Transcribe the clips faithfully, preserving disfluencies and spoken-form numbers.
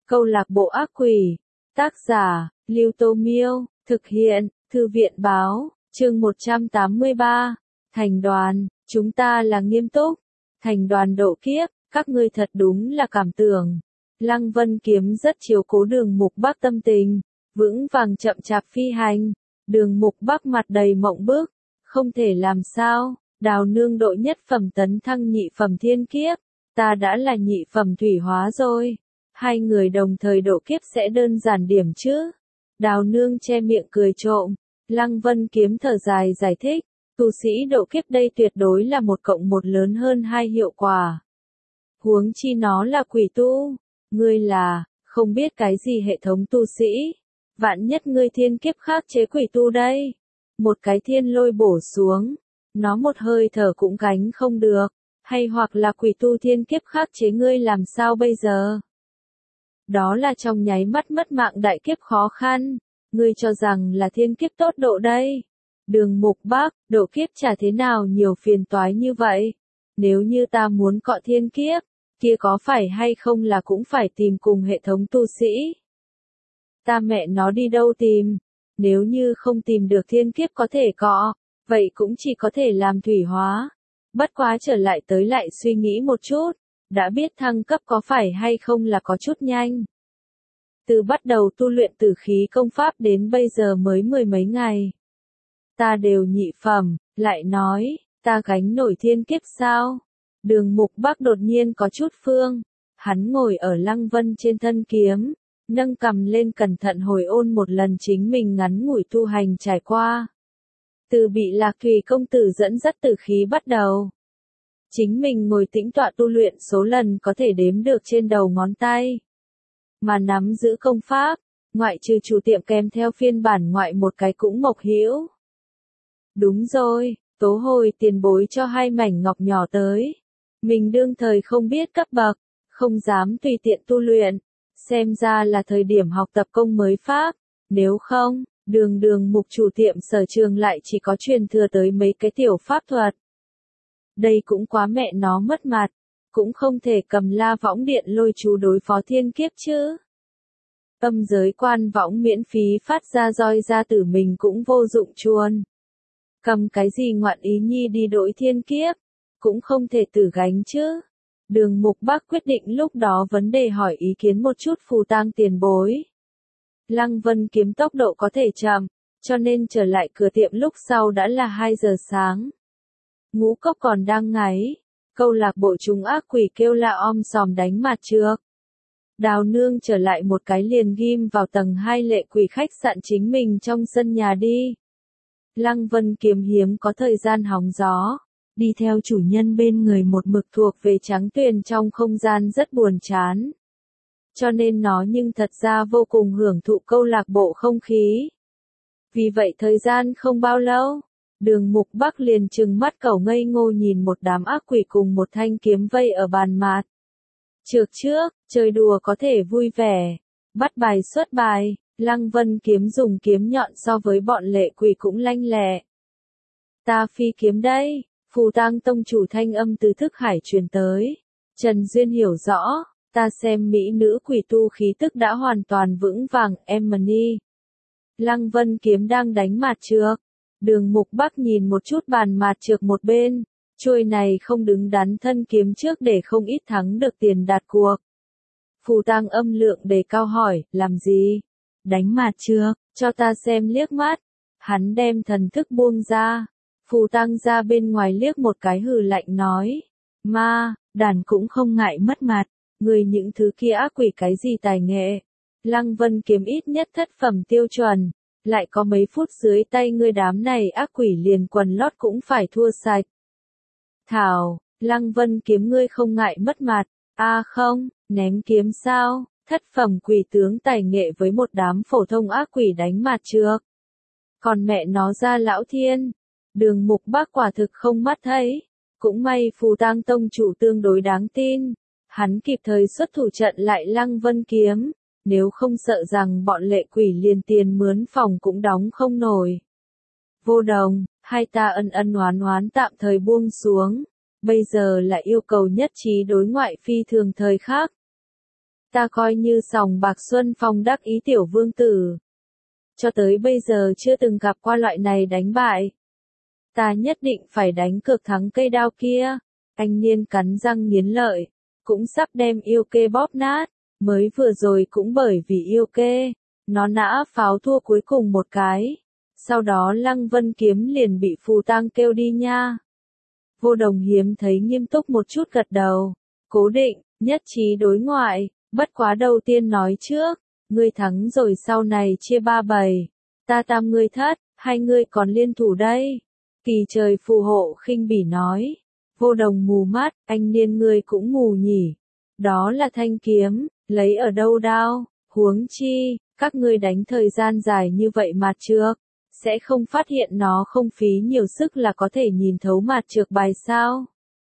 Câu lạc bộ ác quỷ. Tác giả, Lưu Tô Miêu. Thực hiện, Thư viện Báo. Chương một trăm tám mươi ba. Thành đoàn, chúng ta là nghiêm túc. Thành đoàn độ kiếp, các ngươi thật đúng là cảm tưởng. Lăng Vân Kiếm rất chiếu cố Đường Mục Bắc tâm tình, vững vàng chậm chạp phi hành. Đường Mục Bắc mặt đầy mộng bức, không thể làm sao, Đào nương độ nhất phẩm tấn thăng nhị phẩm thiên kiếp, ta đã là nhị phẩm thủy hóa rồi. Hai người đồng thời độ kiếp sẽ đơn giản điểm chứ. Đào nương che miệng cười trộm. Lăng Vân Kiếm thở dài giải thích, tu sĩ độ kiếp đây tuyệt đối là một cộng một lớn hơn hai hiệu quả. Huống chi nó là quỷ tu, ngươi là, không biết cái gì hệ thống tu sĩ. Vạn nhất ngươi thiên kiếp khác chế quỷ tu đây. Một cái thiên lôi bổ xuống, nó một hơi thở cũng gánh không được, hay hoặc là quỷ tu thiên kiếp khác chế ngươi làm sao bây giờ? Đó là trong nháy mắt mất mạng đại kiếp khó khăn, ngươi cho rằng là thiên kiếp tốt độ đây. Đường Mục Bắc, độ kiếp chả thế nào nhiều phiền toái như vậy. Nếu như ta muốn cọ thiên kiếp, kia có phải hay không là cũng phải tìm cùng hệ thống tu sĩ. Ta mẹ nó đi đâu tìm, nếu như không tìm được thiên kiếp có thể cọ, vậy cũng chỉ có thể làm thủy hóa. Bất quá trở lại tới lại suy nghĩ một chút, đã biết thăng cấp có phải hay không là có chút nhanh. Từ bắt đầu tu luyện tử khí công pháp đến bây giờ mới mười mấy ngày. Ta đều nhị phẩm, lại nói, ta gánh nổi thiên kiếp sao? Đường Mục Bắc đột nhiên có chút phương, hắn ngồi ở Lăng Vân trên thân kiếm, nâng cằm lên cẩn thận hồi ôn một lần chính mình ngắn ngủi tu hành trải qua. Từ bị Lạc Thủy công tử dẫn dắt tử khí bắt đầu. Chính mình ngồi tĩnh tọa tu luyện số lần có thể đếm được trên đầu ngón tay. Mà nắm giữ công pháp, ngoại trừ chủ tiệm kèm theo phiên bản ngoại một cái cũng mộc hữu. Đúng rồi, tố hồi tiền bối cho hai mảnh ngọc nhỏ tới. Mình đương thời không biết cấp bậc, không dám tùy tiện tu luyện. Xem ra là thời điểm học tập công mới pháp, nếu không, đường đường mục chủ tiệm sở trường lại chỉ có truyền thừa tới mấy cái tiểu pháp thuật. Đây cũng quá mẹ nó mất mặt, cũng không thể cầm la võng điện lôi chú đối phó thiên kiếp chứ. Âm giới quan võng miễn phí phát ra roi ra tử mình cũng vô dụng chuồn. Cầm cái gì ngoạn ý nhi đi đổi thiên kiếp, cũng không thể tử gánh chứ. Đường Mục Bắc quyết định lúc đó vấn đề hỏi ý kiến một chút phù tang tiền bối. Lăng Vân Kiếm tốc độ có thể chậm, cho nên trở lại cửa tiệm lúc sau đã là hai giờ sáng. Ngũ Cốc còn đang ngáy, câu lạc bộ chúng ác quỷ kêu la om sòm đánh mặt trược. Đào nương trở lại một cái liền ghim vào tầng hai lệ quỷ khách sạn chính mình trong sân nhà đi. Lăng Vân Kiếm hiếm có thời gian hóng gió, đi theo chủ nhân bên người một mực thuộc về trắng tuyền trong không gian rất buồn chán. Cho nên nó nhưng thật ra vô cùng hưởng thụ câu lạc bộ không khí. Vì vậy thời gian không bao lâu, Đường Mục Bắc liền trừng mắt cẩu ngây ngô nhìn một đám ác quỷ cùng một thanh kiếm vây ở bàn mạt. Trược trước, chơi đùa có thể vui vẻ, bắt bài xuất bài, Lăng Vân Kiếm dùng kiếm nhọn so với bọn lệ quỷ cũng lanh lẹ. Ta phi kiếm đây, phù tang tông chủ thanh âm từ thức hải truyền tới. Trần Duyên hiểu rõ, ta xem mỹ nữ quỷ tu khí tức đã hoàn toàn vững vàng, Emily. Lăng Vân Kiếm đang đánh mạt trược. Đường Mục Bắc nhìn một chút bàn mạt trược một bên, chuôi này không đứng đắn thân kiếm trước để không ít thắng được tiền đặt cuộc. Phù tang âm lượng đề cao hỏi, làm gì? Đánh mạt trược, cho ta xem liếc mắt. Hắn đem thần thức buông ra. Phù tang ra bên ngoài liếc một cái hừ lạnh nói. Ma, đàn cũng không ngại mất mặt, người những thứ kia ác quỷ cái gì tài nghệ. Lăng Vân Kiếm ít nhất thất phẩm tiêu chuẩn. Lại có mấy phút dưới tay ngươi đám này ác quỷ liền quần lót cũng phải thua sạch. Thảo, Lăng Vân Kiếm ngươi không ngại mất mặt, a à không, ném kiếm sao, thất phẩm quỷ tướng tài nghệ với một đám phổ thông ác quỷ đánh mặt trược. Còn mẹ nó ra lão thiên, Đường Mục Bắc quả thực không mắt thấy, cũng may phù tang tông chủ tương đối đáng tin, hắn kịp thời xuất thủ trận lại Lăng Vân Kiếm. Nếu không sợ rằng bọn lệ quỷ liền tiền mướn phòng cũng đóng không nổi. Vô Đồng, hai ta ân ân oán oán tạm thời buông xuống, bây giờ lại yêu cầu nhất trí đối ngoại phi thường thời khác. Ta coi như sòng bạc xuân phong đắc ý tiểu vương tử. Cho tới bây giờ chưa từng gặp qua loại này đánh bại. Ta nhất định phải đánh cược thắng cây đao kia. Anh Niên cắn răng nghiến lợi, cũng sắp đem yêu kê bóp nát. Mới vừa rồi cũng bởi vì yêu kê, nó nã pháo thua cuối cùng một cái. Sau đó Lăng Vân Kiếm liền bị Phù Tang kêu đi nha. Vô Đồng hiếm thấy nghiêm túc một chút gật đầu. Cố định, nhất trí đối ngoại, bất quá đầu tiên nói trước, ngươi thắng rồi sau này chia ba bầy, ta tam ngươi thất, hai ngươi còn liên thủ đây. Kỳ trời phù hộ khinh bỉ nói. Vô Đồng mù mắt, anh Niên ngươi cũng mù nhỉ. Đó là thanh kiếm, lấy ở đâu đao, huống chi, các ngươi đánh thời gian dài như vậy mặt trược, sẽ không phát hiện nó không phí nhiều sức là có thể nhìn thấu mặt trược bài sao.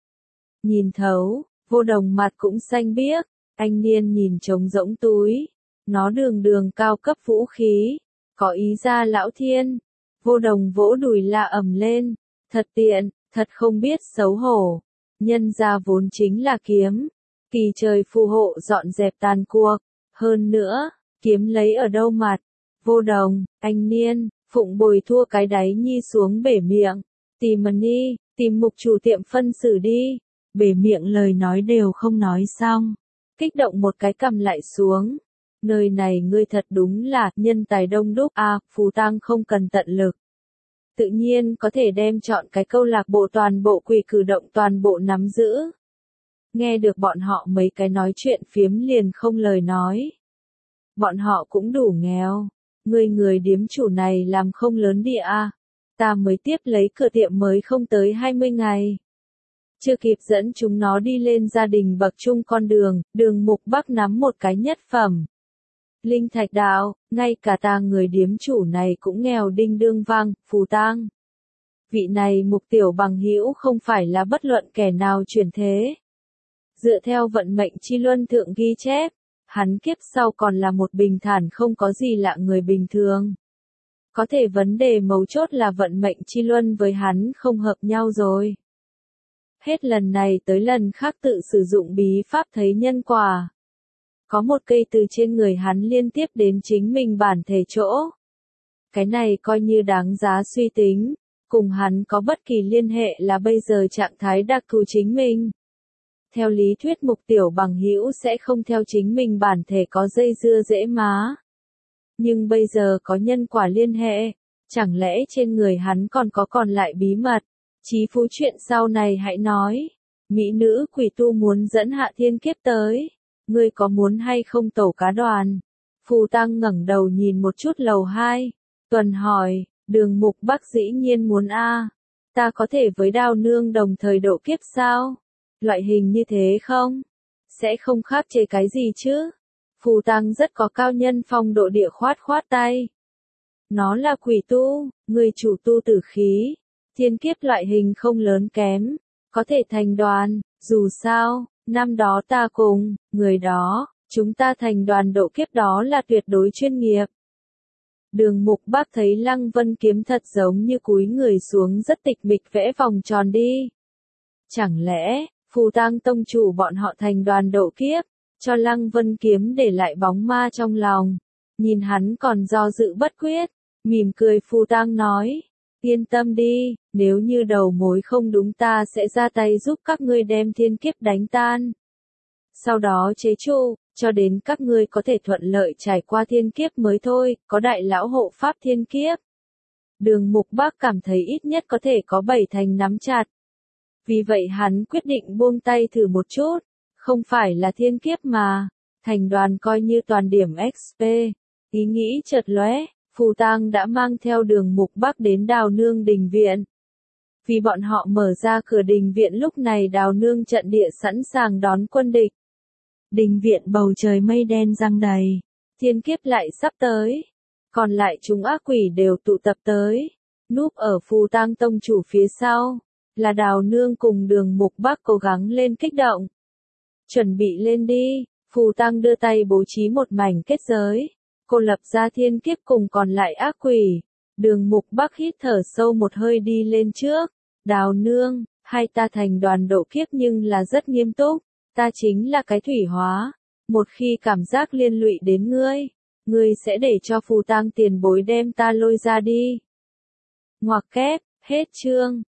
Nhìn thấu, Vô Đồng mặt cũng xanh biếc, anh Niên nhìn trống rỗng túi, nó đường đường cao cấp vũ khí, có ý ra lão thiên. Vô Đồng vỗ đùi la ầm lên, thật tiện, thật không biết xấu hổ, nhân ra vốn chính là kiếm. Kỳ trời phù hộ dọn dẹp tàn cuộc, hơn nữa, kiếm lấy ở đâu mặt. Vô Đồng, anh Niên, Phụng Bồi thua cái đáy nhi xuống bể miệng, tìm mần đi, tìm mục chủ tiệm phân xử đi. Bể miệng lời nói đều không nói xong, kích động một cái cầm lại xuống. Nơi này ngươi thật đúng là nhân tài đông đúc a, à, Phù Tang không cần tận lực. Tự nhiên có thể đem chọn cái câu lạc bộ toàn bộ quỷ cử động toàn bộ nắm giữ. Nghe được bọn họ mấy cái nói chuyện phiếm liền không lời nói. Bọn họ cũng đủ nghèo. Người người điếm chủ này làm không lớn địa a. Ta mới tiếp lấy cửa tiệm mới không tới hai mươi ngày. Chưa kịp dẫn chúng nó đi lên gia đình bậc trung con đường, Đường Mục Bắc nắm một cái nhất phẩm. Linh thạch đạo, ngay cả ta người điếm chủ này cũng nghèo đinh đương vang, Phù Tang. Vị này Mục tiểu bằng hữu không phải là bất luận kẻ nào chuyển thế. Dựa theo vận mệnh chi luân thượng ghi chép, hắn kiếp sau còn là một bình thản không có gì lạ người bình thường. Có thể vấn đề mấu chốt là vận mệnh chi luân với hắn không hợp nhau rồi. Hết lần này tới lần khác tự sử dụng bí pháp thấy nhân quả. Có một cây từ trên người hắn liên tiếp đến chính mình bản thể chỗ. Cái này coi như đáng giá suy tính, cùng hắn có bất kỳ liên hệ là bây giờ trạng thái đặc thù chính mình. Theo lý thuyết Mục tiểu bằng hữu sẽ không theo chính mình bản thể có dây dưa dễ má. Nhưng bây giờ có nhân quả liên hệ, chẳng lẽ trên người hắn còn có còn lại bí mật. Chí phú chuyện sau này hãy nói. Mỹ nữ quỷ tu muốn dẫn Hạ Thiên Kiếp tới. Ngươi có muốn hay không tẩu cá đoàn? Phù Tang ngẩng đầu nhìn một chút lầu hai. Tuần hỏi, Đường Mục Bắc dĩ nhiên muốn a. Ta có thể với Đao Nương đồng thời độ kiếp sao? Loại hình như thế không? Sẽ không khác chế cái gì chứ? Phù Tang rất có cao nhân phong độ địa khoát khoát tay. Nó là quỷ tu, người chủ tu tử khí. Thiên kiếp loại hình không lớn kém, có thể thành đoàn, dù sao, năm đó ta cùng, người đó, chúng ta thành đoàn độ kiếp đó là tuyệt đối chuyên nghiệp. Đường Mục Bắc thấy Lăng Vân Kiếm thật giống như cúi người xuống rất tịch mịch vẽ vòng tròn đi. Chẳng lẽ, Phù Tang tông chủ bọn họ thành đoàn độ kiếp, cho Lăng Vân Kiếm để lại bóng ma trong lòng. Nhìn hắn còn do dự bất quyết, mỉm cười Phù Tang nói. Yên tâm đi, nếu như đầu mối không đúng ta sẽ ra tay giúp các ngươi đem thiên kiếp đánh tan. Sau đó chế trụ, cho đến các ngươi có thể thuận lợi trải qua thiên kiếp mới thôi, có đại lão hộ pháp thiên kiếp. Đường Mục Bắc cảm thấy ít nhất có thể có bảy thành nắm chặt. Vì vậy hắn quyết định buông tay thử một chút, không phải là thiên kiếp mà, thành đoàn coi như toàn điểm ích pê. Ý nghĩ chợt lóe. Phù Tang đã mang theo Đường Mục Bắc đến Đào Nương đình viện. Vì bọn họ mở ra cửa đình viện lúc này Đào Nương trận địa sẵn sàng đón quân địch. Đình viện bầu trời mây đen giăng đầy, thiên kiếp lại sắp tới. Còn lại chúng ác quỷ đều tụ tập tới. Núp ở Phù Tang tông chủ phía sau, là Đào Nương cùng Đường Mục Bắc cố gắng lên kích động. Chuẩn bị lên đi, Phù Tang đưa tay bố trí một mảnh kết giới. Cô lập ra thiên kiếp cùng còn lại ác quỷ. Đường Mục Bắc hít thở sâu một hơi đi lên trước. Đào Nương, hai ta thành đoàn độ kiếp nhưng là rất nghiêm túc. Ta chính là cái thủy hóa. Một khi cảm giác liên lụy đến ngươi, ngươi sẽ để cho phù tang tiền bối đem ta lôi ra đi. Ngoặc kép, hết chương.